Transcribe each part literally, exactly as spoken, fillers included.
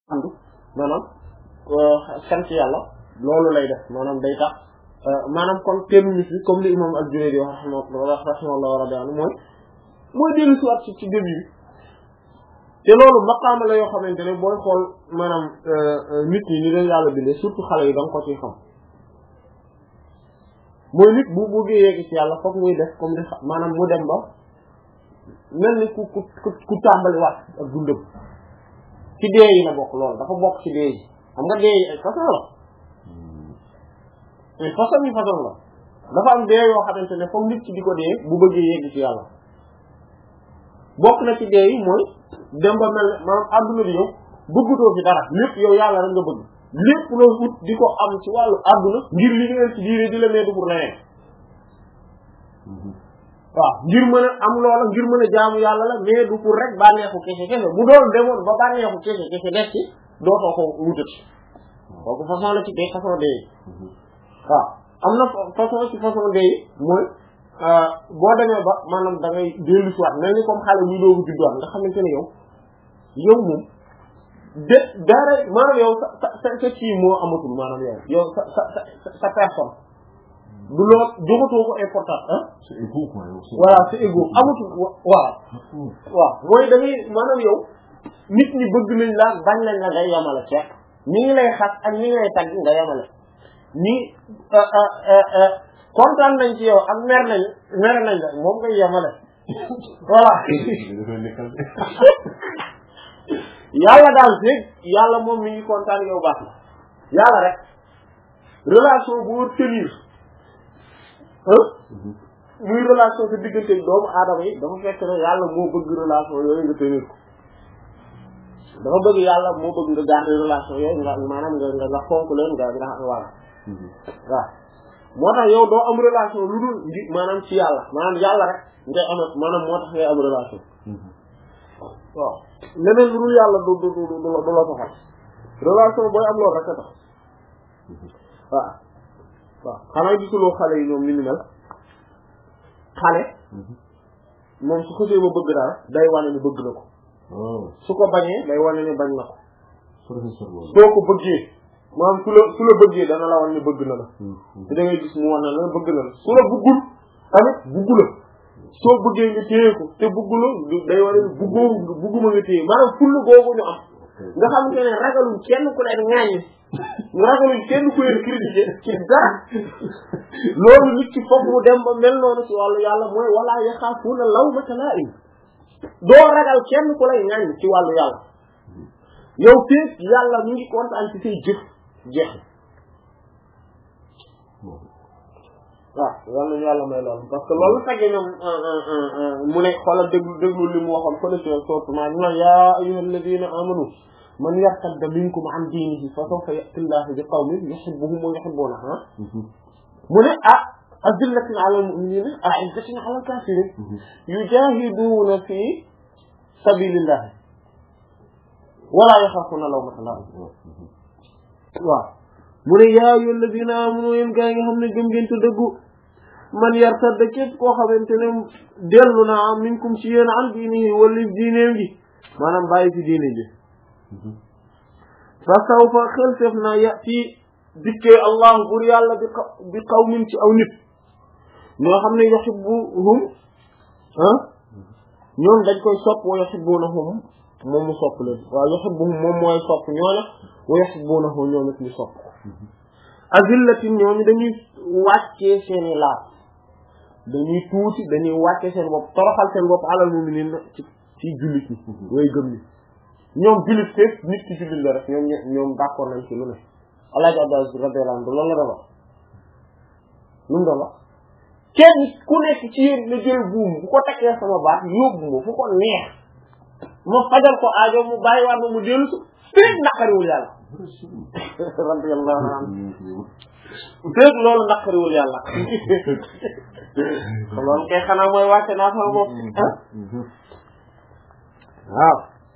andu maanaam sant yàlla loolu lay def maanaam day tax maanaam kon terminus bi comme li imam al-Junayd wax rahimahullah rabbi anu mooy mooy dellu si waat ci ci début bi te loolu maqaama la yoo xamante ne booy xool maanaam nit ñi ni leen yàlla bindee surtout xale yi da nga ko ciy xam mooy nit bu bëggee yegg ci yàlla foog muy def comme ni maanaam mu dem ba mel ni ku ku ku tàmbali waat ak dundam ci dee yi la bokk loolu dafa bokk ci dee yi xam nga dee yi ay façon la mais façon yi façon la dafa am dee yoo xamante ne foog nit ci di ko dee bu bëggee yegg ci yàlla bokk na ci dee yi mooy dem ba mel maanaam adduna bi yow bëggutoo fi dara lépp yow yàlla rek nga bëgg lépp loo ut di ko am ci wàllu adduna ngir li ngeen ci diine di la meedu pour leneen waaw ngir mën a am loola ngir mën a jaamu yàlla la mais du pour rek bànneexu kese kese bu doon demoon ba bànneexu kese kese def ci dootoo ko wutati kooku façon la ci dee façon dee waaw am na façon ci façon dee mooy boo demee ba maanaam da ngay dellu si waat mel ni comme xale buy doogu judduwaat nga xamante ne yow yow moom de dara maanaam yow sa sa sa sa kii moo amatul maanaam yow yow sa sa sa sa personne du loo joxatoo ko important ah. c'est égo quoi. voilà c'est égo amatul waaw. waaw mooy da ngay maanaam yow nit ñi bëgg nañ la bañ nañ la ngay yamale ceeb ñi ngi lay xas ak ñi ngi lay tagg nga yamale ñi kontaan nañ ci yow ak mer nañ mer nañ la moom ngay yamale voilà. yàlla daal fekk yàlla moom mi ngi kontaan yow baax na yàlla rek relation bu war tenir muy relation sa diggante doomu aadama yi dafa fekk ne yàlla moo bëgg relation yooyu nga tenir ko dafa bëgg yàlla moo bëgg nga garder relation yooyu nga maanaam nga nga nga fonk leen nga nga xam voilà waaw moo tax yow doo am relation lu dul ngi maanaam ci yàlla maanaam yàlla rek ngay am maanaam moo tax ngay am relation waaw leneen lu dul yàlla du du du du la soxal relation booy am loolu rek a tax waaw waaw xanaa gisuloo xale yi ñoom li ñu mel xale moom su xësee ba bëgg daal day wane ni bëgg na ko su ko bañee day wane ni bañ na ko soo ko bëggee maanaam su la su la bëggee dana la wan ni bëgg na la te da ngay gis mu wan na la bëgg na la su la bëggul tamit bëggu la soo bëggee nga téye ko te bëggu la day wane ni bëggoo bëgguma nga téye maanaam full googu ñu am nga xam te ne ragaluñ kenn ku leen ŋaañi ragaluñ kenn ku leen critiquer ci dara loolu nit ki foog mu dem ba mel noonu ci wàllu yàlla mooy wala yaxaafuuna lawmata laa'im doo ragal kenn ku lay ŋaañi ci wàllu yàlla yow feek yàlla mu ngi kontaan ci say jëf jeex waaw yàlla ñu yàlla may loolu parce que loolu tagge ñoom mu ne xoolal déglu déglu li mu waxoon connexion surtout maa ñu naan yaa ayyuhal ladina amanu man yartadda minkum an diinihi fa sawfa ya'ti Allahu bi qawmin yuhibbuhum wa yuhibbunahu mu ne ah azillatin alal mu'minina a'izzatin alal kafirin yujahiduna fi sabilillah wala yaxaafuna lawmata laa'im waaw mu ne yaa ayyuhal ladina amanu yéen gaa nga xam ne gëm ngeen te dëggu man yartadda képp koo xamante ne dellu naa minkum ci yéen an diinihi wala diineem gi maanaam bàyyi fi diine ji fa sawfa xeltef na yati dikkee allahu bur yàlla bi bi qawmin ci aw nit ñoo xam ne yuhibbuhum ah ñoom dañ koy sopp wa yuhibbunahum moom mu sopp leen waaw yuhibbuhum moom mooy sopp ñooñu wa yuhibbunahu ñoom it ñu sopp azillatin ñooñu dañuy wàccee seeni laaf dañuy tuuti dañuy wàccee seen bopp toroxal seen bopp alal mu'minin ci ci jullit ñi way gëm ni ñoom jullit fépp nit ki jullit la rek ñoom ñoom d'accord nañ ci lu ne Allah Abdou radiyallahu anhu loolu la doon wax lu mu doon wax kenn ku nekk ci yéen la jël buum bu ko takkee sama baat yóbbu ma fu ko neex ma fajal ko aajo mu bàyyi waat ma mu dellu su fépp naqariwul yàlla radiyallahu anhu fépp loolu naqariwul yàlla loolu kay xanaa mooy wàcce naa sama bopp waaw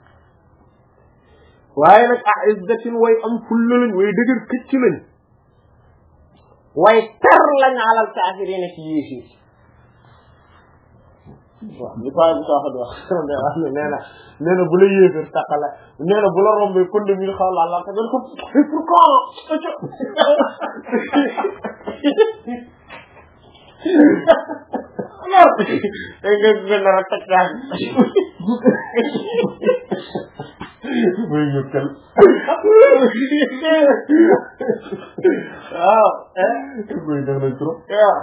waaye nag ah izzatin way am fulla lañ way dëgër këcc lañ way tar lañ alal kaafiriina ci yéefir waaw li paa bi saaxa di wax nee na nee na bu la yéeféer tàqale nee na bu la rombee pënd mi xaw laa laal te dañ ko pourquoi alors day nga gën a teg daal muy ñu kel waaw muy def na trop waaw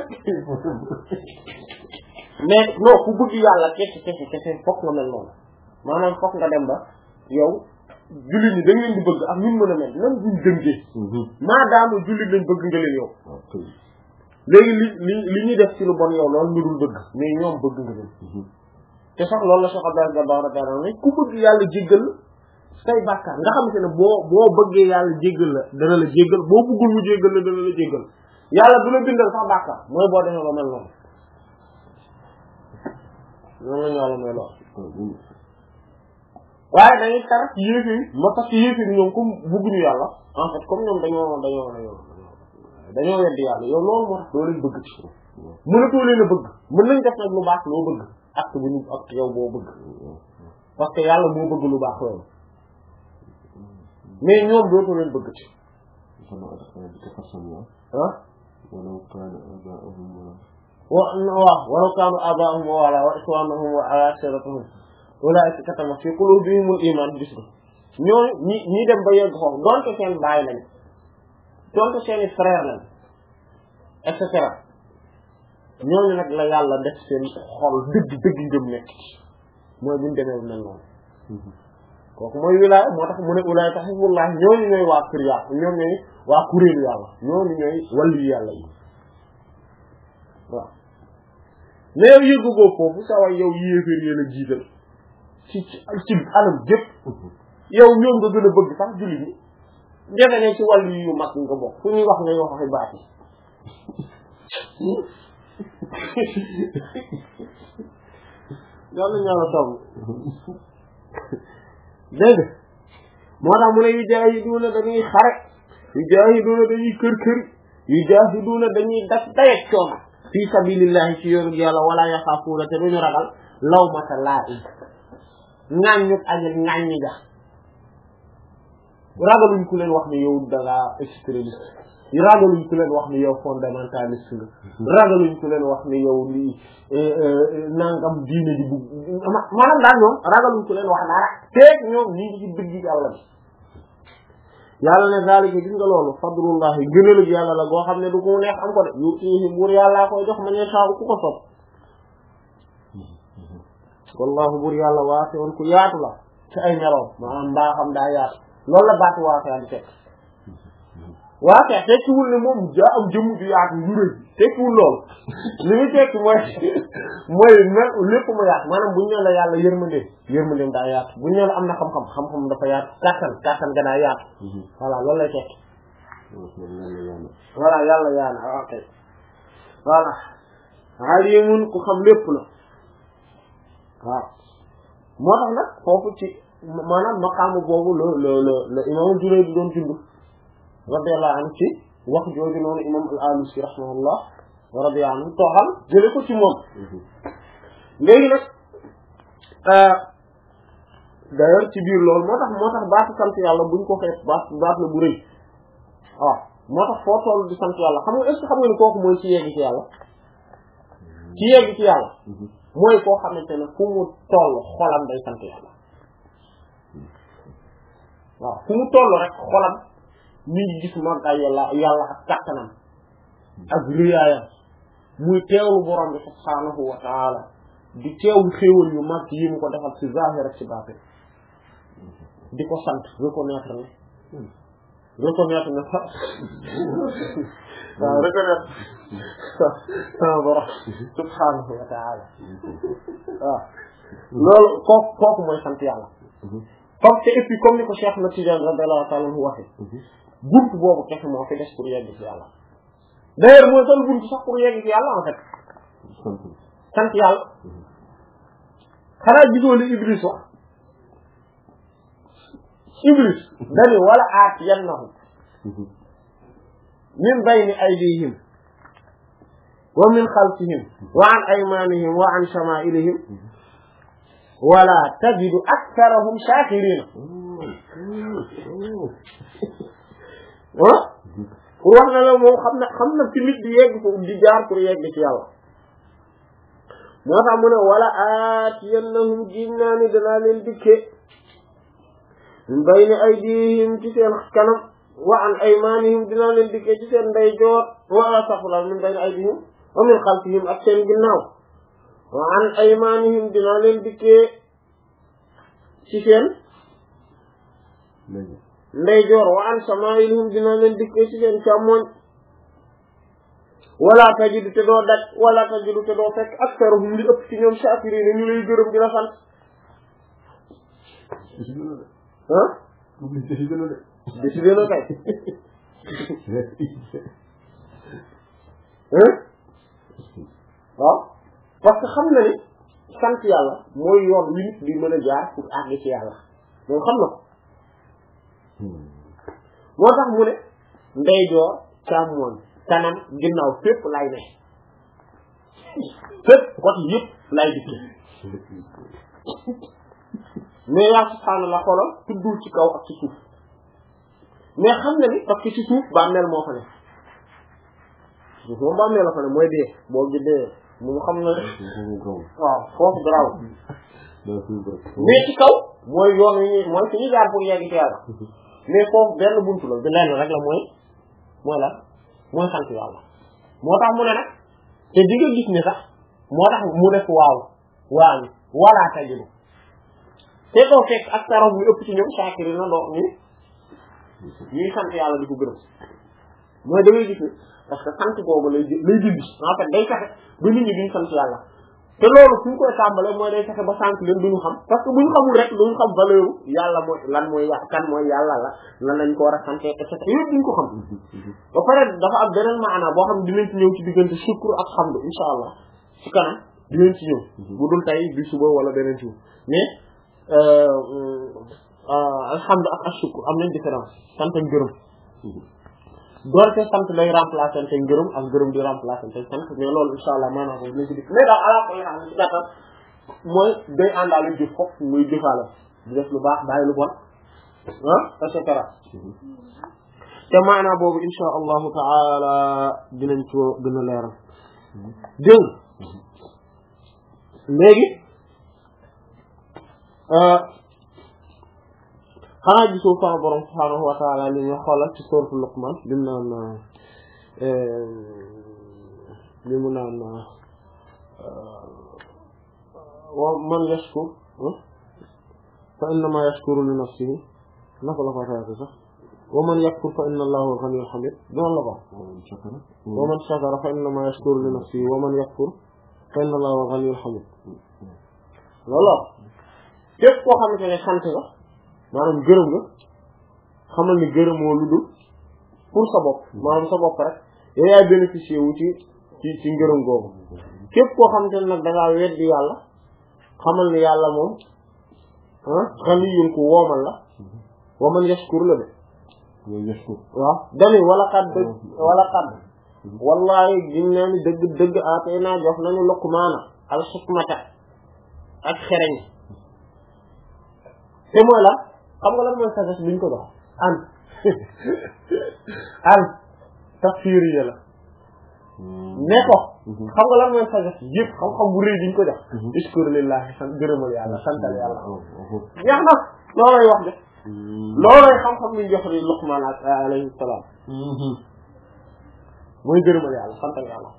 mais non ku bëgg yàlla kese kese kese fokk nga mel noonu maanaam fokk nga dem ba yow jullit ñi dañ leen di bëgg ak ñun mën a mel même buñ dëngee maadaama jullit lañ bëgg nga leen yow léegi li li li ñuy def ci lu bon yow loolu ñu dul bëgg mais ñoom bëgg nga leen te sax loolu la Cheikh Abdel Dabbar radiyallahu anhu ku bëgg yàlla jéggal say bàkkaar nga xamante ne boo boo bëggee yàlla jéggal la dana la jéggal boo bëggul mu jéggal la dana la jéggal yàlla du la bindal sax bàkkaar mooy boo demee ba mel noonu noonu la ñu yàlla may lool waaye dañuy tar ci yéeféer moo tax ci yéeféer ñoom comme bëgguñu yàlla en fait comme ñoom dañoo dañoo dañoo dañoo weddi yàlla yow loolu moo tax doo leen bëgg ci mënatoo leen a bëgg mën nañ def nag lu baax loo bëgg acte bu ñu acte yow boo bëgg parce que yàlla moo bëgg lu baax loolu mais ñoom dootoo leen bëgg ci ah wa waaw walaw kaanu abaahum wala wa ikhwanuhum wa ashiratuhum ulaa'ika kataba fi qulubihimul iman gis nga ñooñu ñi ñi dem ba yegg foofu donte seen baay lañ donte seeni frère lañ et cetera ñooñu nag la yàlla def seen xol dëgg dëgg ngëm nekk mooy buñu demee mel noonu kooku mooy wilaaya moo tax mu ne ulaa'ika hizbullah ñooñu ñooy waa kër yàlla ñoom ñooy waa kuréelu yàlla ñooñu ñooy wàllu yàlla yi waaw mais yow yëggu boobu foofu sa waay yow yéeféer yéen a jiital ci ci anam jëpp yow ñoom nga gën a bëgg sax jullit ñi defe ne ci wàllu yu mag nga bokk fu ñuy wax ngay wax waxi baat yi loolu ñoo la tomb dégg moo tax mu ne yu jaahiduuna dañuy xare yu jaahiduuna dañuy kër kër yu jaahiduuna dañuy daf dayeg coono fi sabilillahi ci yoonu yàlla wala yaxaafuuna te duñu ragal lawmata laa'im ŋàññu añet ŋàññi ga ragaluñ ku leen wax ni yow dangaa extrémiste ragaluñ ku leen wax ni yow fondamentaliste nga ragaluñ ku leen wax ni yow li nangam diine ji bugg maanaam daal ñoom ragaluñ ku leen wax dara teeg ñoom ñi ngi ci dëgg yàlla bi yàlla ne zalika gis nga loolu fadlullahi gënalu yàlla la goo xam ne du ko neex am ko de yu tiihi buur yàllaa koy jox ma ne saabu ku ko sopp wallahu buur yàlla waasi'un ku yaatu la ci ay meloom maanaam mbaaxam daa yaatu loolu la baatu waasi'an tekk waasi' tekkiwul ne moom jaa am jëmm ju yaatu yu rëy tekkiwul loolu li muy tekki mooy mooy lépp mu yaatu maanaam buñu ne la yàlla yërmande yërmandeem daa yaatu buñu ne la am na xam-xam xam-xam dafa yaatu kàttan kàttan ga daa yaatu voilà loolu lay tekki voilà yàlla yaana ok voilà alimun ku xam lépp la waaw moo tax nag foofu ci maanaam maqaamu boobu la la la la imam Junayd di doon dund radiyallahu anhu ci wax jooju noonu imam al-Alusi rahimahullah wa radiyallahu anhu tooxal jële ko ci moom léegi nag d'ailleurs ci biir loolu moo tax moo tax baatu sant yàlla buñ ko xeet baat baat la bu rëy waaw moo tax foo toll di sant yàlla xam nga est-ce que xam nga ni kooku mooy ci yegg ci yàlla ci yegg ci yàlla mooy koo xamante ne fu mu toll xolam day sant yàlla waaw fu mu toll rek xolam mi ngi gis màggaay yàlla yàlla ak kàttanam ak riyaayam muy teewlu borom bi subhaanahu wa taala di teewlu xéewal yu mag yi mu ko defal ci zahir ak ci baatin di ko sant reconnaître ne reconnaître ne sax waaw reconnaître sama borom subhaanahu wa taala waaw loolu kooku kooku mooy sant yàlla comme te et puis comme ni ko Cheikh na Tidiane radiyallahu ta'ala anhu waxe buntu boobu kese moo fi des pour yegg ci yàlla d'ailleurs mooy sol buntu sax pour yegg ci yàlla en fait sant yàlla xanaa gisoo li Iblis wax Iblis dani wala aatiyannahum min bayni aydihim wa min xalfihim wa an aymanihim wa an shama'ilihim wala tajidu aktharahum shakirina ah pour wax na la moom xam na xam na fi nit di yegg foofu di jaar pour yegg ci yàlla moo tax mu ne wala aatiyannahum giñ naa ni danaa leen dikke min bayni aydihim ci seen kanam wa an aymanihim dinaa leen dikke ci seen ndeyjoor wala saxla min bayni aydihim wa min xalfihim ak seen ginnaaw wa an aymanihim dinaa leen dikke ci seen ndeyjoor wa an samaa'ilihim dinaa leen dikke ci seen càmmoñ wala tajidu te doo daj wala tajidu te doo fekk aktharuhum li ëpp ci ñoom shaakiriin ñu lay gërëm di la sant ah décidé na kay waaw parce que xam na ni sant yàlla mooy yoon wi nit di mën a jaar pour àgg ci yàlla moom xam na ko moo tax mu ne ndeyjoor càmmoñ kanam ginnaaw fépp lay ne fépp côté yëpp lay dikk mais yaa subhaanallah xoolal tuddul ci kaw ak ci suuf mais xam na ni parce que ci suuf bàmmeel moo fa ne suuf moom bàmmeel la fa ne mooy dee boo gi dee moom xam na waaw foofu garaaw mais ci kaw mooy yoon wi mooy fi ñu jaar pour yegg ci yàlla mais foofu benn buntu la de lenn rek la mooy mooy la mooy sant yàlla moo tax mu ne nag te di nga gis ne sax moo tax mu def waaw waaw wala tajidu te doo fekk ak tarof ñu ëpp ci ñoom saakiri na doo ñu ñuy sant yàlla di ko gërëm mooy da ngay gis ne parce que sant googu lay lay dindi en fait day fexe ba nit ñi duñ sant yàlla te loolu fu ñu koy tàmbalee mooy day fexe ba sant leen duñu xam parce que bu ñu xamul rek duñu xam valeur yàlla mooy lan mooy yà kan mooy yàlla la lan lañ ko war a sante et cetera yooyu duñ ko xam ba pare dafa am beneen maana boo xam ne dinañ ci ñëw ci diggante shukr ak hamd insha allah ci kanam dinañ ci ñëw bu dul tey bi suba wala beneen jour mais alhamd ak ashukr am nañ différence sant ak ngërëm doorte sant lay remplacer te ngërëm ak ngërëm di remplacer te sant mais loolu insha allah maanaam boobu dinañ ci dikk mais daal ala ko xam ci gàttal mooy day àndaale jëf foof muy jëfaale di def lu baax bàyyi lu bon ah et cetera te maanaam boobu insha allahu taala dinañ ko gën a leeral dégg léegi xanaa gisoo sama borom subhaanahu wa taala li ñu xoolal ci sourate Luqman li mu naan li mu naan wa man yashkur fa innama yashkuru li nafsihi naka la ko waxee sax wa man yakfur fa inna allaha huwal ghaniyyul hamid doon la ko wa man shakara fa innama yashkuru li nafsihi wa man yakfur fa inna allaha huwal ghaniyyul hamid loolu képp koo xamante ne sant nga maanaam gërëm nga xamal ni gërëmoo lu dul pour sa bopp maanaam sa bopp rek yow yaay bénéficier wu ci ci ci ngërëm googu képp koo xamante ne nag da ngaa weddi yàlla xamal ni yàlla moom ah ghaniyyun ku woomal la wa man yashkur la de waaw dani wala xad wala xad wallahi giñ naa ni dëgg dëgg atay naa jox nañu Luqmaana al hikmata ak xereñ te mooy la xam nga lan mooy sagesse bi ñu ko jox an an tafsiriya la ne ko xam nga lan mooy sagesse yëpp xam-xam bu rëy bi ñu ko jox ishkur lillahi sant gërëmal yàlla santal yàlla ñax na loolay wax de loolay xam-xam bi ñu jox ni Luqmaan alayhi salaam mooy gërëmal yàlla santal yàlla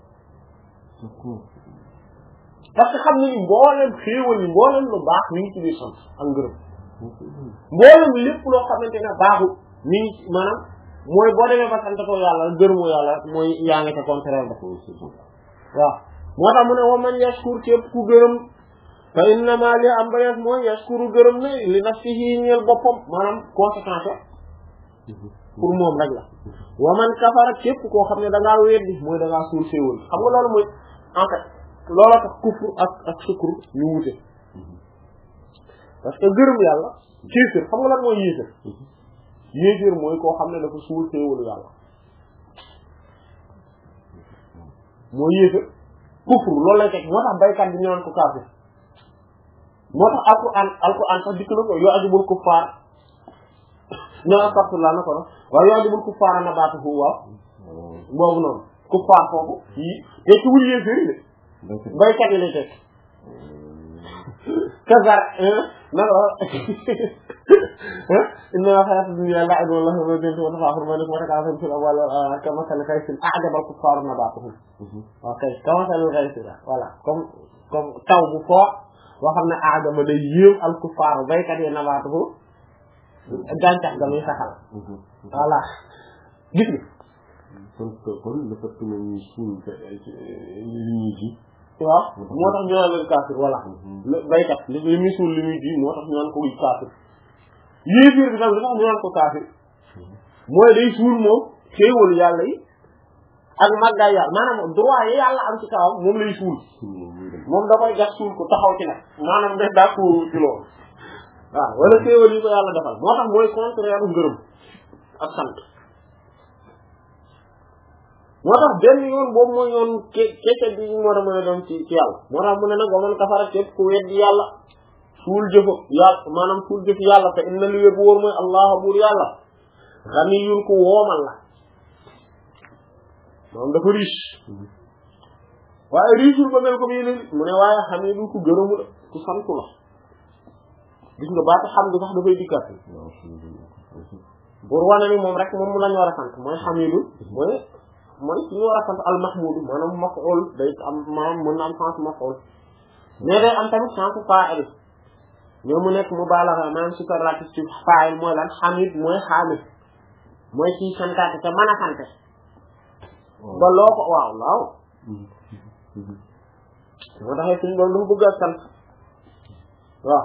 parce que xam nga ni mboolem xéewal yi mboolem lu baax mi ngi ci biir sant ak ngërëm mboolem lépp loo xamante ne baaxul mi ngi ci maanaam mooy boo demee ba sant ko yàlla gërëmoo yàlla mooy yaa ngi ca contraire ba waaw moo tax mu ne wa man yashkur képp ku gërëm fa innama li am ba mooy yashkuru gërëm ne li nafsihi ñeel boppam maanaam conséquence pour moom rek la wa man kafara képp koo xam ne da ngaa weddi mooy da ngaa suul xéewal xam nga loolu mooy en fait looloo tax kufur ak ak sukkur ñu wute parce que gërëm yàlla kéefër xam nga lan mooy yéefër yéefër mooy koo xam ne dafa suul xéewalu yàlla mooy yéefe kufru loolu lay teg moo tax baykat bi ñu naan ko kaafir moo tax alquran alquran sax dikk na ko yoo ajibul kuffaar ñoo astafurlah na ko no waaye yoo ajibul kuffaar na baatu fu waaw boobu noonu kuffaar foofu yi te ci wul yéeféri de baykat yi lay teg kazar na ko inna hayata dunya la'ibun wa lahu wa zinatun wa tafaakhurun bainakum wa takathurun fil amwali wal awlad kamathali ghaythin a'jaba al-kuffara nabatuhu ok kamathali ghaythin voilà comme comme taw bu foo boo xam ne a'jaba day yéew al-kuffara baykat yi nabatuhu gàncax ga muy saxal voilà gis nga kon kon le fait que ñu suul li ñuy ji waaw moo tax ñu naan leen kaafir voilà baykat li li muy suul li muy ji moo tax ñu naan ko kaafir yéefir bi tam li tax ñu naan ko kaafir mooy day suul moom xéewal yàlla yi ak màggaay yàlla maanaam droit yi yàlla am ci kawam moom lay suul moom da koy gas suul ko taxaw ci nag maanaam def daa ko ci loolu waaw wala xéewal yi ko yàlla defal moo tax mooy contraire ngërëm ak sant moo tax benn yoon boobu mooy yoon ke kece bi ñu war a mën a dem ci ci yàlla moo tax mu ne nag waman kafara képp ku weddi yàlla suul jëfa yàlla maanaam suul jëf yàlla te inna li wér bu wóor mooy allah buur yàlla ganiyun ku woomal la moom dafa riche waaye richeul ba mel comme yeneen mu ne waaye hamidun ku gërëmu la ku santu la gis nga baata xam du sax dafay dikkat pour wane ni moom rek moom mu lañu war a sant mooy hamidun mooy mooy ci ñu war a sant al mahmud maanaam maf'ul day am maanaam mën na am sens maf'ul mais day am tamit sens fa'il ñoo mu nekk mubalagha maanaam superlatif ci fa'il mooy lan hamid mooy hamid mooy ci santaate te mën a sante ba loo ko waaw waaw moo taxee suñu doon dafa bëgg a sant waaw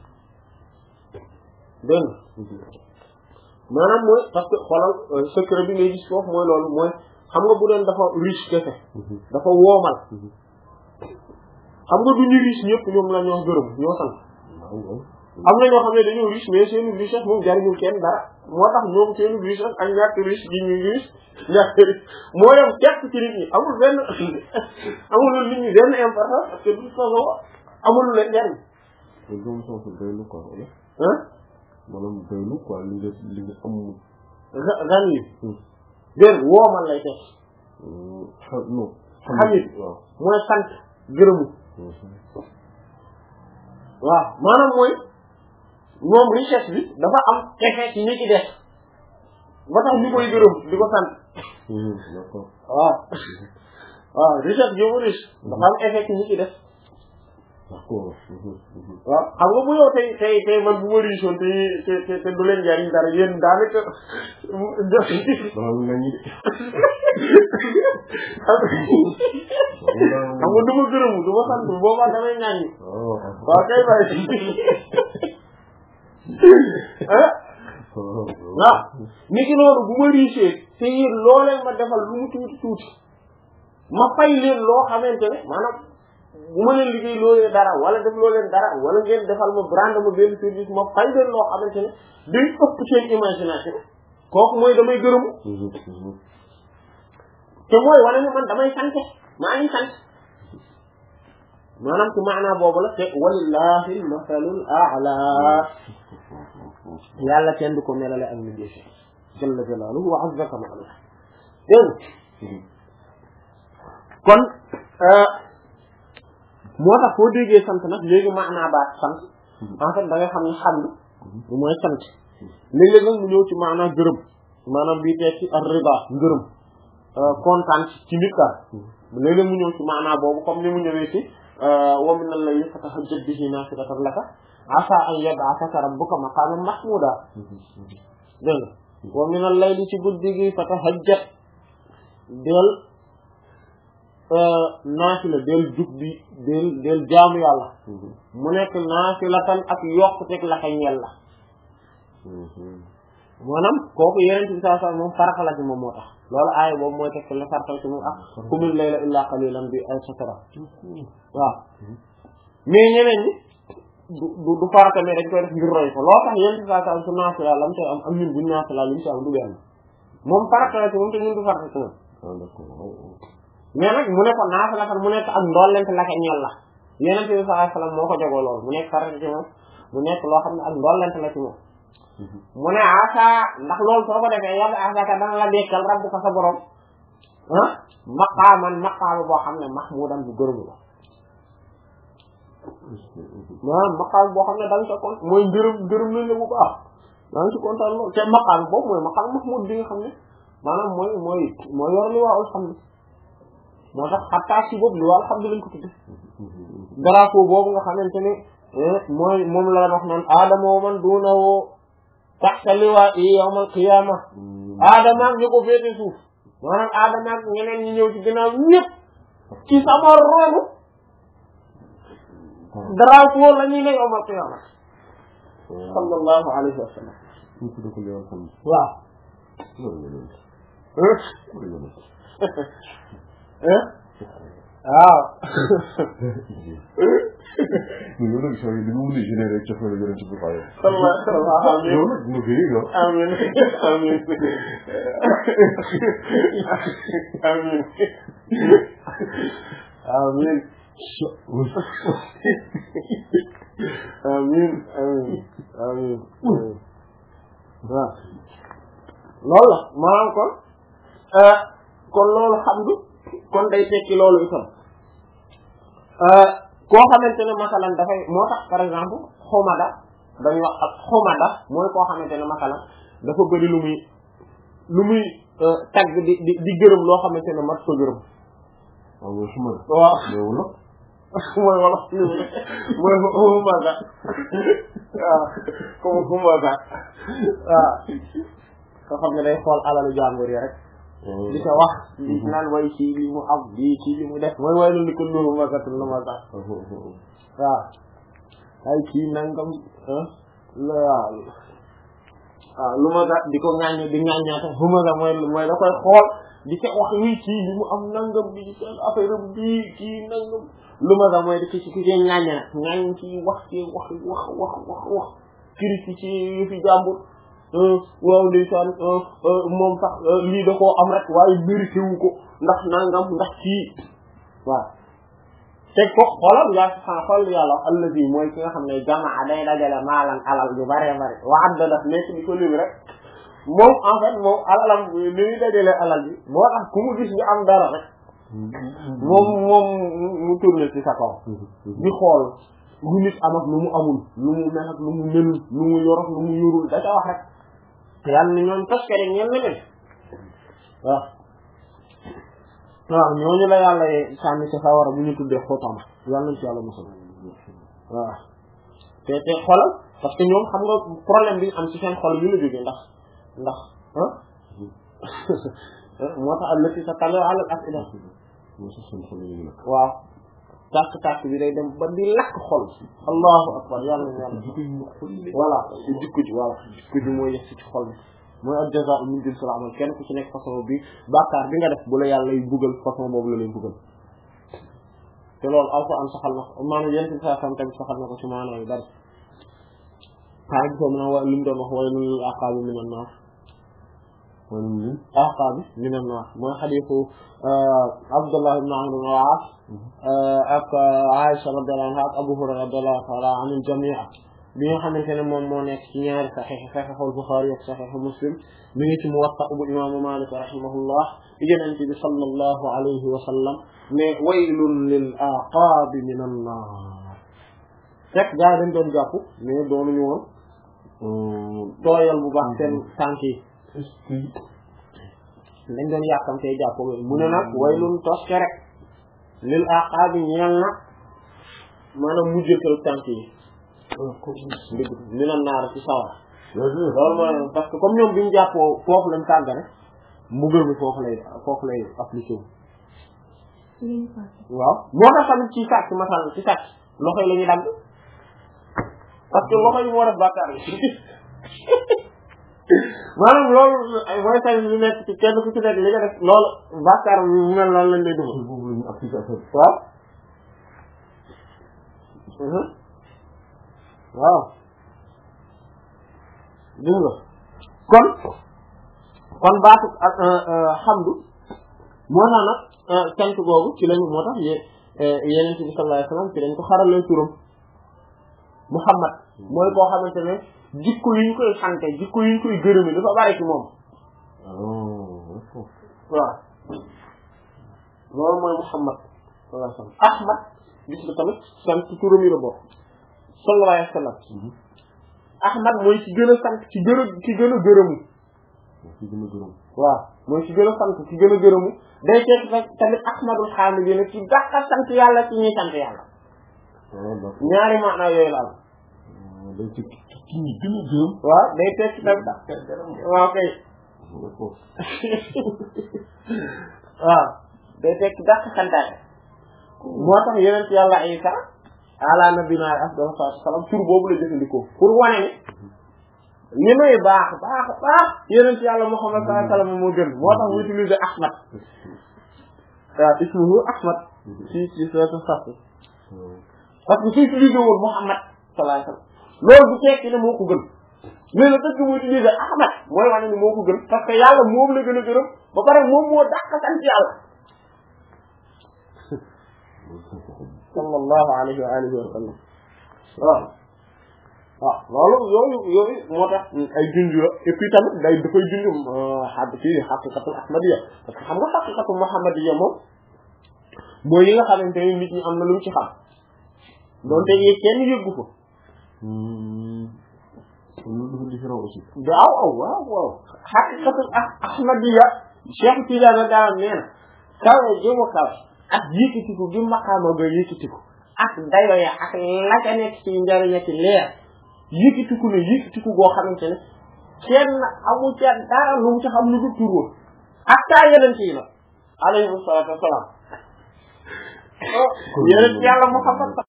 dégg nga maanaam mooy parce que xoolal secret bi ngay gis foofu mooy loolu mooy xam nga bu doon dafa riche kese dafa woomal xam nga du ñu riche ñëpp ñoom la ñoo gërëm ñoo sant am na ñoo xam ne dañoo riche mais seen richesse moom jariñul kenn dara moo tax ñoom seen richesse ak ñàkk riche gi ñu riche ñàkk riche moo yem képp ci nit ñi amul benn amul nit ñi benn importance parce que de toute façon amul leen njariñ doylu quoi ah maanaam doylu quoi li nga li nga am ran yi dén woomal lay teg non xamit mooy sant gërëmu waaw maanaam mooy moom richesse bi dafa am effet ci ñi ci des ba tax ñu koy gërëm di ko sant waaw waaw richesse bi mu riche dafa am effet ci ñi ci des waaw xam nga bu yow tey tey tey man bu ma riche woon te te te du leen jariñ dara yéen daanaka xam nga du ma gërëmu du ma sant boobaa damay ñaañi waaw kay bàyyi ah waaw ni ki noonu bu ma riche te yéen loo leen ma defal lu mu tuuti tuuti ma fay leen loo xamante ne maanaam bu ma leen liggéey loo leen dara wala def loo leen dara wala ngeen defal ma brand ma benn service ma fay leen loo xamante ne day ëpp seen imagination kooku mooy damay gërëmu te mooy wane ne man damay sant maa ngi sant maanaam ci maanaa boobu la te walillahi masalul a'la yàlla kenn du ko melale ak min def jalla jalaaluhu wa azza kamaaluhu dégg kon moo tax foo déggee sant nag léegi maanaa baat sant en fait da nga xam ne xam lu mooy sant léeg-léeg nag mu ñëw ci maanaa gërëm maanaam bii tekki ar-rida ngërëm kontaan ci nit ka léeg-léeg mu ñëw ci maanaa boobu comme ni mu ñëwee ci wa min al-layli fatahajjad bihi naafilatan laka asaa an yab'athaka rabbuka maqaaman mahmuuda dégg nga wa min al-layli ci guddi gi fatahajjad del naafila del jug bi del del jaamu yàlla mu nekk naafilatan ak yokkuteg la ka ñeel la maanaam kooku yeneen ci saa saa moom farata la ci moom moo tax loolu aaya boobu mooy teg la farata ci moom ak qumil layla illaa qaliilan bi ay cetera waaw mais ñeneen ñi du du farata mais dañ koy def ngir roy ko loolu tax yeneen ci saa saa su naafila lam tay am am ñun buñ naafila li mu ci am du benn moom farata la ci moom te ñun du farata ci moom mais nag mu ne ko naafilatan mu nekk ak ndollent la ka ñeel la Yonent bi sallallahu alayhi wasallam moo ko jagoo loolu mu nekk farata ci moom mu nekk loo xam ne ak ndollent la ci moom mu ne asa ndax loolu soo ko defee yàlla asaka dana la dekkal rabbuka sa borom ah maqaaman maqaama boo xam ne mahmuudan bu gërëm la maanaam maqaam boo xam ne da nga ca kon mooy ngërëm ngërëm nañ la bu baax da nga ci kontaan loolu te maqaam boobu mooy maqaam mahmud bi nga xam ne maanaam mooy mooy mooy yor li waa alhamdu moo tax xattaa si boobu li waa alhamdu lañ ko tudde drapeau boobu nga xamante ne mooy moom la wax noonu aadama wa man duunahu taxta liwaa'i yawmal qiyaama aadama ak ñu ko féete suuf maanaam aadama ak ñeneen ñi ñëw ci ginnaaw ñëpp ci sama ronu drapeau la ñuy ne yawmal qiyaama sallallahu alayhi wa sallam waaw waaw yow nag soo yi li mu mën a généré ci fa la yonent bi bàyyi sallallahu yow nag mu fi yow amin amin amin amin amin amin amin waaw loolu la maanaam kon kon loolu xam du kon day tekki loolu itam koo xamante ne masalan dafay moo tax par exemple xomada dañuy wax ak xomada mooy koo xamante ne masalan dafa bëri lu muy lu muy tagg di di di gërëm loo xamante ne mat ko gërëm waaw mooy xomada waaw wala mooy wala mooy xomada waaw comme xomada waaw koo xam ne day xool alalu jàmbur yi rek di ko wax di naan way ci li mu am di ci li mu def mooy way lu ni ko lu ma gat lu ma sax waaw ay kii nangam la waaw lu ma gat di ko ŋàññ di ŋàññaata fu ma gat mooy mooy da koy xool di ko wax wi kii li mu am nangam bi ci seen affaire bi kii nangam lu ma gat mooy di ko ci ki ŋàññ nag ŋàññ ci wax ci wax wax wax wax wax kiri ci yu fi jàmbur waaw ndeysaan moom sax lii da koo am rek waaye mérité wu ko ndax nangam ndax kii waaw teg ko xoolal yaa xam xool yàlla allazi mooy ki nga xam ne jamaa day dajale maalan alal yu bare bare wa adda daf nekk di ko lim rek moom en fait moom alalam ni muy dajale alal bi moo tax ku mu gis ñu am dara rek moom moom mu tourné ci sa kaw di xool lu nit am ak lu mu amul lu mu mel ak lu mu melul lu mu yor ak lu mu yorul da ca wax rek yàlla ni ñoom toskere ñeen na leen waaw waaw ñooñu la yàlla sànni ci sawara bu ñu tuddee xotama yàlla nañ ci yàlla mosal waaw te te xolal parce que ñoom xam nga problème bi am ci seen xol yi la jógee ndax ndax ah moo tax allati sa talo alal afida waaw tàkk-tàkk bi day dem ba di lakk xol allahu akbar yàlla na yàlla voilà ci jikko ji voilà jikko ji mooy yegg ci xol bi mooy ak jazaa'u min jinsil amal kenn ku ci nekk façon bi bàkkaar bi nga def bu la yàlla lay buggal façon boobu la lay buggal te loolu alquran saxal na ko maanaam yenn saa sam tamit saxal na ko ci maanaam yu bari xaa gisoo mu ne wa li mu doon wax waylun lil aqaabi minan naar waylun lil aqaabi minan naar mooy xadiisu Abdullah ibn Amr ibn al-As ak Aisha radiyallahu anha ak Abu Hurayra radiyallahu ta'ala anil jamii' bi nga xamante ne moom moo nekk ci ñaari saxiix saxiixul Buxaari ak saxiixu Muslim mi ngi ci Muwatta bu imaamu Maalik rahimahullah Yonent bi sallallahu alayhi wa sallam ne waylun lil aqaabi minan naar fekk gaa yi dañ doon jàpp mais doonuñu woon tooyal bu baax seen tànk yi dañ doon yàkkamtee jàpp mu ne nag waylun toske rek lil aqaabi ñeel na maanaam mujjëtal tànk yi dëgg minan naar ci sawar loolu mooy parce que comme ñoom biñu jàppoo foofu lañ tàggane mbugal mi foofu lay foofu lay appliqué waaw moo tax tamit ci sàcc masal ci sàcc loxo yi la ñuy dagg parce que loxo yi moo def bàkkaar yi maanaam loolu mooy sañ lu nekk ci kenn ku ci nekk li nga def loolu bàkkaar mu mel noonu lañ lay dugal waaw waaw dégg nga kon kon baatu ak xamdu moo tax nag sant googu ci lañu moo tax yé yeneen bi sallallahu alayhi wasallam ci lañ ko xaralee turam Muhammad mooy koo xamante ne jikko yi ñu koy sante jikko yi ñu koy gërëme dafa bari ci moom waaw loolu mooy Muhammad sallallahu alayhi wasallam Ahmad gis nga tamit sant turam yi la bokk sallallahu alayhi wasallam Ahmad mooy ci gën a sant ci gën a ci gën a gërëmu ci gën a gërëm waaw mooy ci gën a sant ci gën a gërëmu day tekk rek tamit Ahmadul Hamid yi ne ci dàqa sant yàlla ci ñuy sant yàlla ñaari maanaa yooyu la am day tekk ci ñi gën a gërëm waaw day tekk tamit waaw kay waaw day tekk dàq santaate moo tax yeneen ci yàlla Isa ala nabina afdal salaam tur boobu la jëfandikoo pour wane ne li may baax baax baax yeneen ci yàlla Muhammad sallallahu alayhi wasallam moo gën moo tax mu utilisé Ahmad waaw ismuhu Ahmad ci ci sa sax parce que su utilisé woon Muhammad sallallahu alayhi wasallam loolu bu tekki ne moo ko gën mais le fait que mu utilisé Ahmad mooy wane ni moo ko gën parce que yàlla moom la gën a gërëm ba pare moom moo dàq sant yàlla sallallahu alayhi wa alihi wa sallam waaw waaw loolu yooyu yooyu moo tax ay junj la et puis tamit day dafay junj xa fii xaqiqatul ahmadiyya parce que xam nga xaqiqatul muhammadiyya moom mooy yi nga xamante ni nit ñi am na lu mu ci xam doonte yéeg kenn yëggu ko loolu dafa différent aussi waaw waaw waaw waaw xaqiqatul ahmadiyya Cheikh Tidiane daal nee na kawe jéema kawe ak yëkkatiku gi maqaama ga yëkkatiku ak dayo ya ak la ca nekk ci njariñ ci leer yëkkatiku ne yëkkatiku goo xamante ne kenn amu ca dara lu mu ci xam lu du tur ak taa yeneen ci la alayhi salaatu wasalaam yeneen yàlla Muhammad